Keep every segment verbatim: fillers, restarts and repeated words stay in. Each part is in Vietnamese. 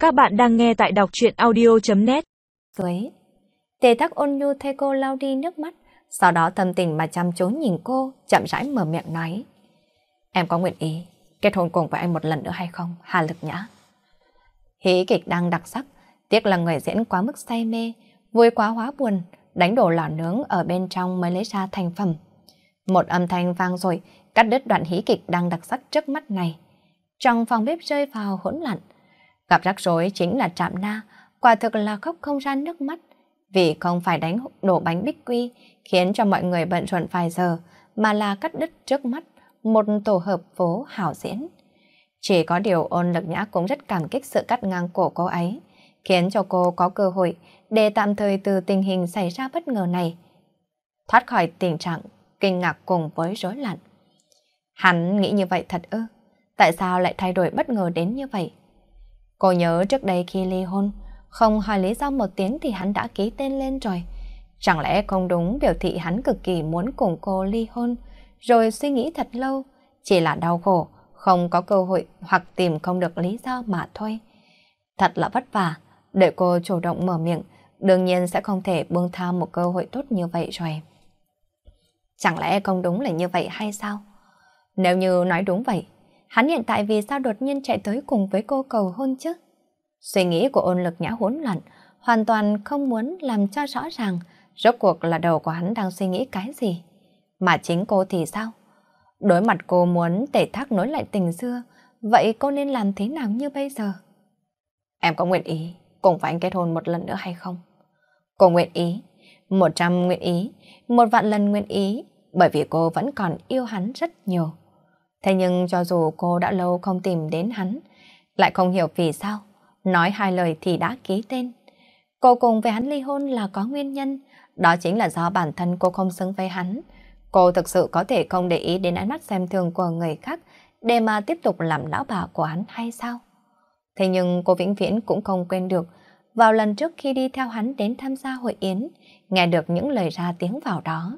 Các bạn đang nghe tại đọc truyện audio chấm net. Dưới, Tề Tắc ôn nhu thay cô lau đi nước mắt, sau đó thâm tình mà chăm chú nhìn cô, chậm rãi mở miệng nói: "Em có nguyện ý kết hôn cùng với anh một lần nữa hay không, Hà Lực Nhã?" Hí kịch đang đặc sắc, tiếc là người diễn quá mức say mê, vui quá hóa buồn, đánh đổ lò nướng ở bên trong mới lấy ra thành phẩm. Một âm thanh vang rồi cắt đứt đoạn hí kịch đang đặc sắc trước mắt này. Trong phòng bếp rơi vào hỗn loạn. Gặp rắc rối chính là Trạm Na, quả thực là khóc không ra nước mắt, vì không phải đánh đổ bánh bích quy khiến cho mọi người bận rộn vài giờ, mà là cắt đứt trước mắt một tổ hợp phố hảo diễn. Chỉ có điều Ôn Lực Nhã cũng rất cảm kích sự cắt ngang của cô ấy, khiến cho cô có cơ hội để tạm thời từ tình hình xảy ra bất ngờ này thoát khỏi tình trạng kinh ngạc cùng với rối loạn. Hắn nghĩ như vậy thật ư? Tại sao lại thay đổi bất ngờ đến như vậy? Cô nhớ trước đây khi ly hôn, không hỏi lý do một tiếng thì hắn đã ký tên lên rồi. Chẳng lẽ không đúng biểu thị hắn cực kỳ muốn cùng cô ly hôn, rồi suy nghĩ thật lâu, chỉ là đau khổ, không có cơ hội hoặc tìm không được lý do mà thôi. Thật là vất vả, đợi cô chủ động mở miệng, đương nhiên sẽ không thể buông tha một cơ hội tốt như vậy rồi. Chẳng lẽ không đúng là như vậy hay sao? Nếu như nói đúng vậy, hắn hiện tại vì sao đột nhiên chạy tới cùng với cô cầu hôn chứ? Suy nghĩ của Ôn Lực Nhã hỗn loạn, hoàn toàn không muốn làm cho rõ ràng rốt cuộc là đầu của hắn đang suy nghĩ cái gì. Mà chính cô thì sao? Đối mặt cô muốn Tề Thác nối lại tình xưa, vậy cô nên làm thế nào như bây giờ? Em có nguyện ý cùng với anh kết hôn một lần nữa hay không? Cô nguyện ý, một trăm nguyện ý, một vạn lần nguyện ý, bởi vì cô vẫn còn yêu hắn rất nhiều. Thế nhưng cho dù cô đã lâu không tìm đến hắn, lại không hiểu vì sao, nói hai lời thì đã ký tên. Cô cùng với hắn ly hôn là có nguyên nhân, đó chính là do bản thân cô không xứng với hắn. Cô thực sự có thể không để ý đến ánh mắt xem thường của người khác để mà tiếp tục làm lão bà của hắn hay sao? Thế nhưng cô vĩnh viễn cũng không quên được, vào lần trước khi đi theo hắn đến tham gia hội yến, nghe được những lời ra tiếng vào đó.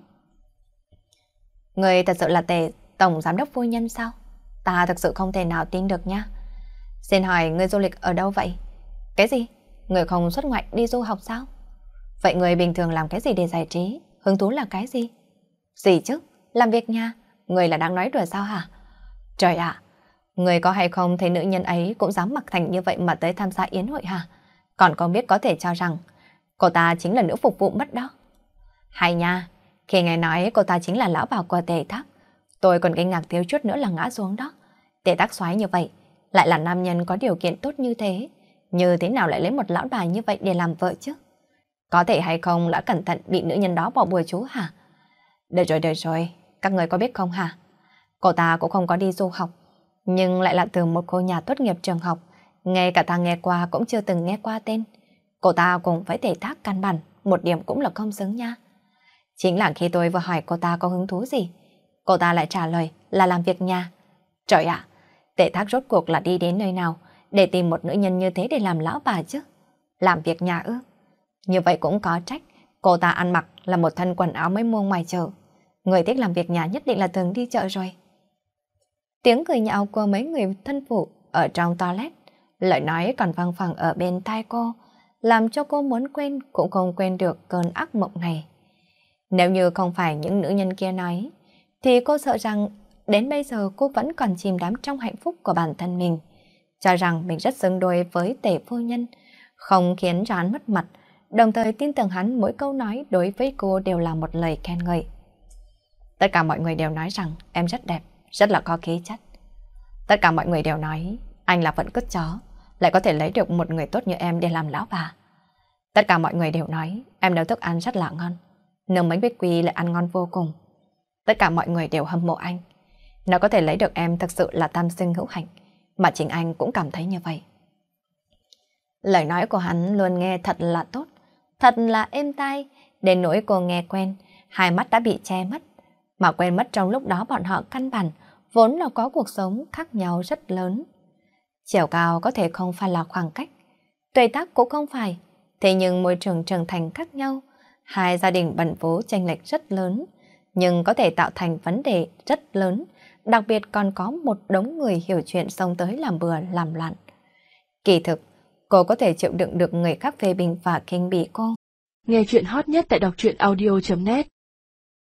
Người thật sự là Tề Tổng Giám đốc phu nhân sao? Ta thực sự không thể nào tin được nha. Xin hỏi người du lịch ở đâu vậy? Cái gì? Người không xuất ngoại đi du học sao? Vậy người bình thường làm cái gì để giải trí? Hứng thú là cái gì? Gì chứ? Làm việc nha. Người là đang nói đùa sao hả? Trời ạ! Người có hay không thấy nữ nhân ấy cũng dám mặc thành như vậy mà tới tham gia yến hội hả? Còn không biết có thể cho rằng cô ta chính là nữ phục vụ mất đó. Hay nha! Khi nghe nói cô ta chính là lão bà của Tề Thác, tôi còn kinh ngạc thiếu chút nữa là ngã xuống đó. Tề Thác xoái như vậy, lại là nam nhân có điều kiện tốt như thế, như thế nào lại lấy một lão bà như vậy để làm vợ chứ? Có thể hay không đã cẩn thận bị nữ nhân đó bỏ bùa chú hả? Được rồi, được rồi, các người có biết không hả? Cô ta cũng không có đi du học, nhưng lại là từ một cô nhà tốt nghiệp trường học, ngay cả ta nghe qua cũng chưa từng nghe qua tên. Cô ta cùng với Tề Thác căn bản, một điểm cũng là không xứng nha. Chính là khi tôi vừa hỏi cô ta có hứng thú gì, cô ta lại trả lời là làm việc nhà. Trời ạ, Tề Thác rốt cuộc là đi đến nơi nào để tìm một nữ nhân như thế để làm lão bà chứ? Làm việc nhà ư? Như vậy cũng có trách, cô ta ăn mặc là một thân quần áo mới mua ngoài chợ. Người thích làm việc nhà nhất định là thường đi chợ rồi. Tiếng cười nhạo của mấy người thân phụ ở trong toilet, lời nói còn vang vẳng ở bên tai cô, làm cho cô muốn quên cũng không quên được cơn ác mộng này. Nếu như không phải những nữ nhân kia nói, thì cô sợ rằng đến bây giờ cô vẫn còn chìm đắm trong hạnh phúc của bản thân mình, cho rằng mình rất xứng đôi với Tề phu nhân, không khiến cho hắn mất mặt, đồng thời tin tưởng hắn mỗi câu nói đối với cô đều là một lời khen ngợi. Tất cả mọi người đều nói rằng em rất đẹp, rất là có khí chất. Tất cả mọi người đều nói anh là vận cứt chó, lại có thể lấy được một người tốt như em để làm lão bà. Tất cả mọi người đều nói em nấu thức ăn rất là ngon, nướng bánh bích quy lại ăn ngon vô cùng. Tất cả mọi người đều hâm mộ anh, nó có thể lấy được em thực sự là tam sinh hữu hạnh, mà chính anh cũng cảm thấy như vậy. Lời nói của hắn luôn nghe thật là tốt, thật là êm tai, đến nỗi cô nghe quen, hai mắt đã bị che mất, mà quên mất trong lúc đó bọn họ căn bản vốn là có cuộc sống khác nhau rất lớn. Chiều cao có thể không phải là khoảng cách, tuổi tác cũng không phải, thế nhưng môi trường trưởng thành khác nhau, hai gia đình bần phố chênh lệch rất lớn, nhưng có thể tạo thành vấn đề rất lớn, đặc biệt còn có một đống người hiểu chuyện xông tới làm bừa làm loạn. Kỳ thực, cô có thể chịu đựng được người khác phê bình và khinh bỉ cô. Nghe chuyện hot nhất tại đọc truyện audio chấm net.